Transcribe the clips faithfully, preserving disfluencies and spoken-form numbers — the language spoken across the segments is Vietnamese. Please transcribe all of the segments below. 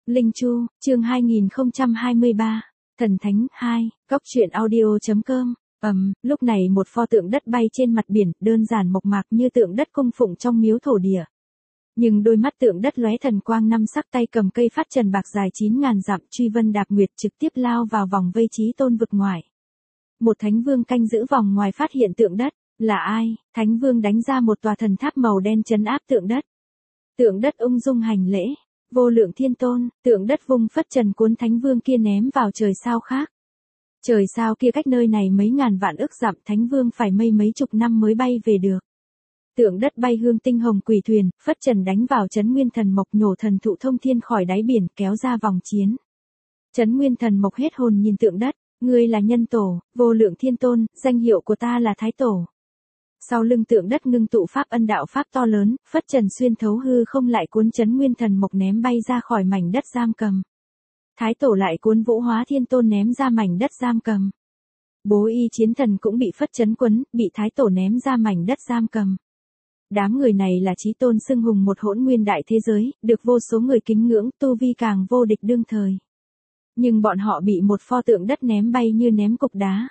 Linh Chu, chương hai nghìn không trăm hai mươi ba, Thần Thánh hai, Góc truyện audio chấm com. Ầm, lúc này một pho tượng đất bay trên mặt biển, đơn giản mộc mạc như tượng đất cung phụng trong miếu thổ địa. Nhưng đôi mắt tượng đất lóe thần quang, năm sắc, tay cầm cây phát trần bạc dài chín ngàn dặm, truy vân đạp nguyệt, trực tiếp lao vào vòng vây Chí Tôn vực ngoài. Một thánh vương canh giữ vòng ngoài phát hiện tượng đất, là ai? Thánh vương đánh ra một tòa thần tháp màu đen trấn áp tượng đất. Tượng đất ung dung hành lễ. Vô lượng thiên tôn, tượng đất vung phất trần cuốn thánh vương kia ném vào trời sao khác. Trời sao kia cách nơi này mấy ngàn vạn ức dặm, thánh vương phải mây mấy chục năm mới bay về được. Tượng đất bay hương tinh hồng quỷ thuyền, phất trần đánh vào trấn nguyên thần mộc, nhổ thần thụ thông thiên khỏi đáy biển, kéo ra vòng chiến. Trấn nguyên thần mộc hết hồn nhìn tượng đất, ngươi là nhân tổ, vô lượng thiên tôn, danh hiệu của ta là thái tổ. Sau lưng tượng đất ngưng tụ pháp ân đạo pháp to lớn, phất trần xuyên thấu hư không lại cuốn trấn nguyên thần mộc ném bay ra khỏi mảnh đất giam cầm. Thái tổ lại cuốn vũ hóa thiên tôn ném ra mảnh đất giam cầm. Bố y chiến thần cũng bị phất trấn quấn, bị thái tổ ném ra mảnh đất giam cầm. Đám người này là Chí Tôn xưng hùng một hỗn nguyên đại thế giới, được vô số người kính ngưỡng, tu vi càng vô địch đương thời. Nhưng bọn họ bị một pho tượng đất ném bay như ném cục đá.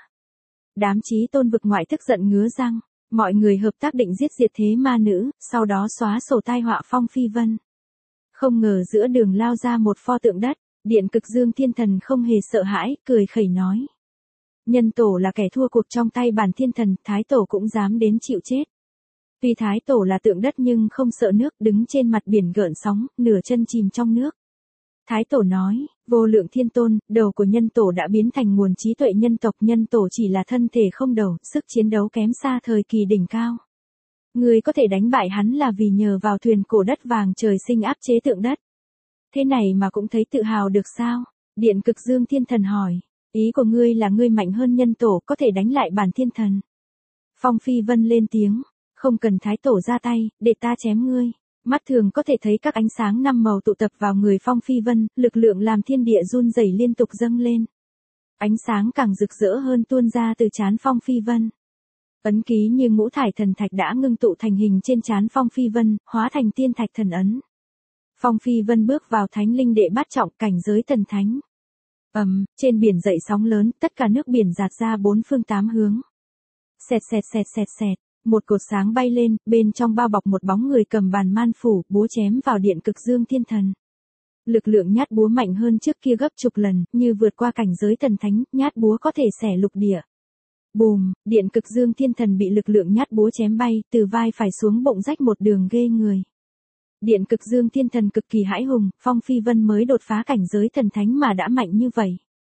Đám Chí Tôn vực ngoại tức giận ngứa răng. Mọi người hợp tác định giết diệt thế ma nữ, sau đó xóa sổ tai họa Phong Phi Vân. Không ngờ giữa đường lao ra một pho tượng đất, Điện Cực Dương Thiên Thần không hề sợ hãi, cười khẩy nói. Nhân tổ là kẻ thua cuộc trong tay bản thiên thần, thái tổ cũng dám đến chịu chết. Tuy thái tổ là tượng đất nhưng không sợ nước, đứng trên mặt biển gợn sóng, nửa chân chìm trong nước. Thái tổ nói, vô lượng thiên tôn, đầu của nhân tổ đã biến thành nguồn trí tuệ nhân tộc, nhân tổ chỉ là thân thể không đầu, sức chiến đấu kém xa thời kỳ đỉnh cao. Người có thể đánh bại hắn là vì nhờ vào thuyền cổ đất vàng trời sinh áp chế tượng đất. Thế này mà cũng thấy tự hào được sao? Điện Cực Dương Thiên Thần hỏi, ý của ngươi là ngươi mạnh hơn nhân tổ, có thể đánh lại bản thiên thần. Phong Phi Vân lên tiếng, không cần thái tổ ra tay, để ta chém ngươi. Mắt thường có thể thấy các ánh sáng năm màu tụ tập vào người Phong Phi Vân, lực lượng làm thiên địa run rẩy liên tục dâng lên. Ánh sáng càng rực rỡ hơn tuôn ra từ trán Phong Phi Vân. Ấn ký như ngũ thải thần thạch đã ngưng tụ thành hình trên trán Phong Phi Vân, hóa thành tiên thạch thần ấn. Phong Phi Vân bước vào thánh linh đệ bát trọng, cảnh giới thần thánh. Ầm, um, trên biển dậy sóng lớn, tất cả nước biển dạt ra bốn phương tám hướng. Xẹt xẹt xẹt xẹt xẹt. Một cột sáng bay lên, bên trong bao bọc một bóng người cầm bàn man phủ, búa chém vào Điện Cực Dương Thiên Thần. Lực lượng nhát búa mạnh hơn trước kia gấp chục lần, như vượt qua cảnh giới thần thánh, nhát búa có thể xẻ lục địa. Bùm, Điện Cực Dương Thiên Thần bị lực lượng nhát búa chém bay, từ vai phải xuống bụng rách một đường ghê người. Điện Cực Dương Thiên Thần cực kỳ hãi hùng, Phong Phi Vân mới đột phá cảnh giới thần thánh mà đã mạnh như vậy.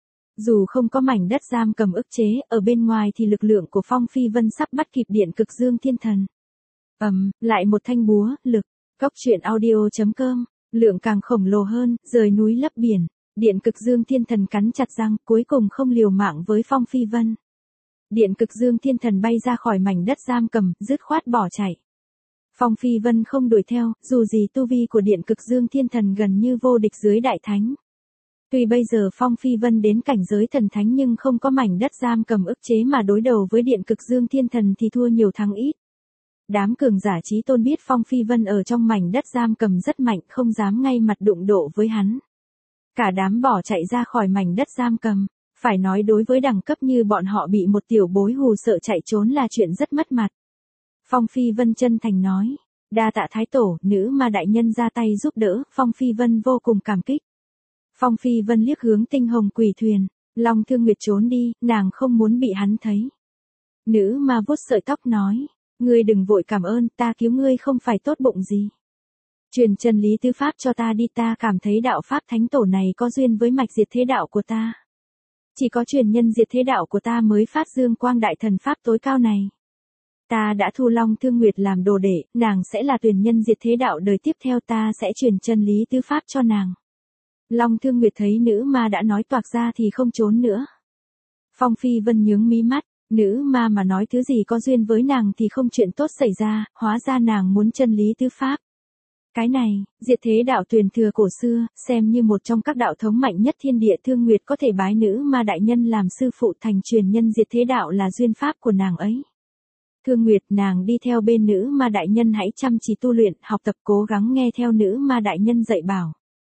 Dù không có mảnh đất giam cầm ức chế, ở bên ngoài thì lực lượng của Phong Phi Vân sắp bắt kịp Điện Cực Dương Thiên Thần. Ầm, um, lại một thanh búa, lực. Góc truyện audio chấm com, lượng càng khổng lồ hơn, rời núi lấp biển. Điện Cực Dương Thiên Thần cắn chặt răng, cuối cùng không liều mạng với Phong Phi Vân. Điện Cực Dương Thiên Thần bay ra khỏi mảnh đất giam cầm, dứt khoát bỏ chạy. Phong Phi Vân không đuổi theo, dù gì tu vi của Điện Cực Dương Thiên Thần gần như vô địch dưới đại thánh. Tuy bây giờ Phong Phi Vân đến cảnh giới thần thánh nhưng không có mảnh đất giam cầm ức chế mà đối đầu với Điện Cực Dương Thiên Thần thì thua nhiều thắng ít. Đám cường giả Chí Tôn biết Phong Phi Vân ở trong mảnh đất giam cầm rất mạnh, không dám ngay mặt đụng độ với hắn. Cả đám bỏ chạy ra khỏi mảnh đất giam cầm, phải nói đối với đẳng cấp như bọn họ bị một tiểu bối hù sợ chạy trốn là chuyện rất mất mặt. Phong Phi Vân chân thành nói, đa tạ thái tổ, nữ ma đại nhân ra tay giúp đỡ, Phong Phi Vân vô cùng cảm kích. Phong Phi Vân liếc hướng tinh hồng quỷ thuyền, Long Thương Nguyệt trốn đi, nàng không muốn bị hắn thấy. Nữ ma vuốt sợi tóc nói, ngươi đừng vội cảm ơn, ta cứu ngươi không phải tốt bụng gì. Truyền chân lý tứ pháp cho ta đi, ta cảm thấy đạo pháp thánh tổ này có duyên với mạch diệt thế đạo của ta. Chỉ có truyền nhân diệt thế đạo của ta mới phát dương quang đại thần pháp tối cao này. Ta đã thu Long Thương Nguyệt làm đồ đệ, nàng sẽ là truyền nhân diệt thế đạo đời tiếp theo, ta sẽ truyền chân lý tứ pháp cho nàng. Long Thương Nguyệt thấy nữ ma đã nói toạc ra thì không trốn nữa. Phong Phi Vân nhướng mí mắt, nữ ma mà nói thứ gì có duyên với nàng thì không chuyện tốt xảy ra, hóa ra nàng muốn chân lý tứ pháp. Cái này, diệt thế đạo truyền thừa cổ xưa, xem như một trong các đạo thống mạnh nhất thiên địa, Thương Nguyệt có thể bái nữ ma đại nhân làm sư phụ thành truyền nhân diệt thế đạo là duyên pháp của nàng ấy. Thương Nguyệt, nàng đi theo bên nữ ma đại nhân hãy chăm chỉ tu luyện, học tập cố gắng nghe theo nữ ma đại nhân dạy bảo.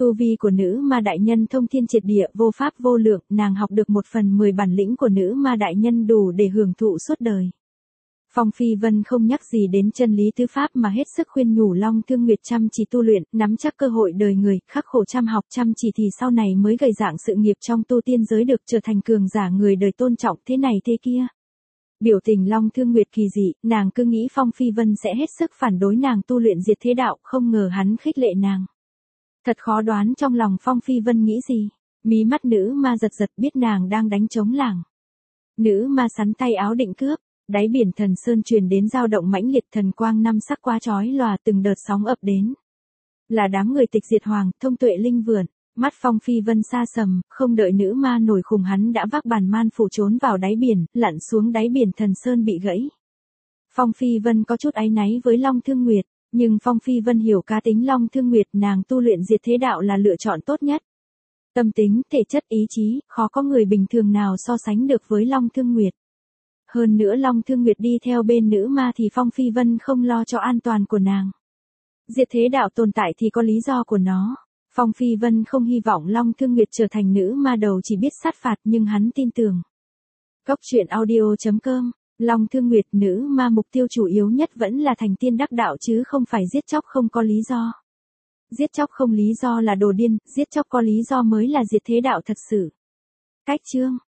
Tu vi của nữ ma đại nhân thông thiên triệt địa, vô pháp vô lượng, nàng học được một phần mười bản lĩnh của nữ ma đại nhân đủ để hưởng thụ suốt đời. Phong Phi Vân không nhắc gì đến chân lý tứ pháp mà hết sức khuyên nhủ Long Thương Nguyệt chăm chỉ tu luyện, nắm chắc cơ hội đời người, khắc khổ chăm học chăm chỉ thì sau này mới gầy dạng sự nghiệp trong tu tiên giới được trở thành cường giả người đời tôn trọng thế này thế kia. Biểu tình Long Thương Nguyệt kỳ dị, nàng cứ nghĩ Phong Phi Vân sẽ hết sức phản đối nàng tu luyện diệt thế đạo, không ngờ hắn khích lệ nàng. Thật khó đoán trong lòng Phong Phi Vân nghĩ gì. Mí mắt nữ ma giật giật biết nàng đang đánh trống lảng. Nữ ma sắn tay áo định cướp. Đáy biển Thần Sơn truyền đến dao động mãnh liệt, thần quang năm sắc quá chói lòa, từng đợt sóng ập đến. Là đám người Tịch Diệt Hoàng, Thông Tuệ Linh Vượn. Mắt Phong Phi Vân xa sầm, không đợi nữ ma nổi khùng hắn đã vác bàn man phủ trốn vào đáy biển, lặn xuống đáy biển Thần Sơn bị gãy. Phong Phi Vân có chút áy náy với Long Thương Nguyệt, nhưng Phong Phi Vân hiểu cá tính Long Thương Nguyệt, nàng tu luyện diệt thế đạo là lựa chọn tốt nhất. Tâm tính, thể chất, ý chí, khó có người bình thường nào so sánh được với Long Thương Nguyệt. Hơn nữa Long Thương Nguyệt đi theo bên nữ ma thì Phong Phi Vân không lo cho an toàn của nàng. Diệt thế đạo tồn tại thì có lý do của nó. Phong Phi Vân không hy vọng Long Thương Nguyệt trở thành nữ ma đầu chỉ biết sát phạt, nhưng hắn tin tưởng. Cốc truyện audio chấm com. Long Thương Nguyệt, nữ ma mục tiêu chủ yếu nhất vẫn là thành tiên đắc đạo chứ không phải giết chóc không có lý do. Giết chóc không lý do là đồ điên, giết chóc có lý do mới là diệt thế đạo thật sự. Cách chương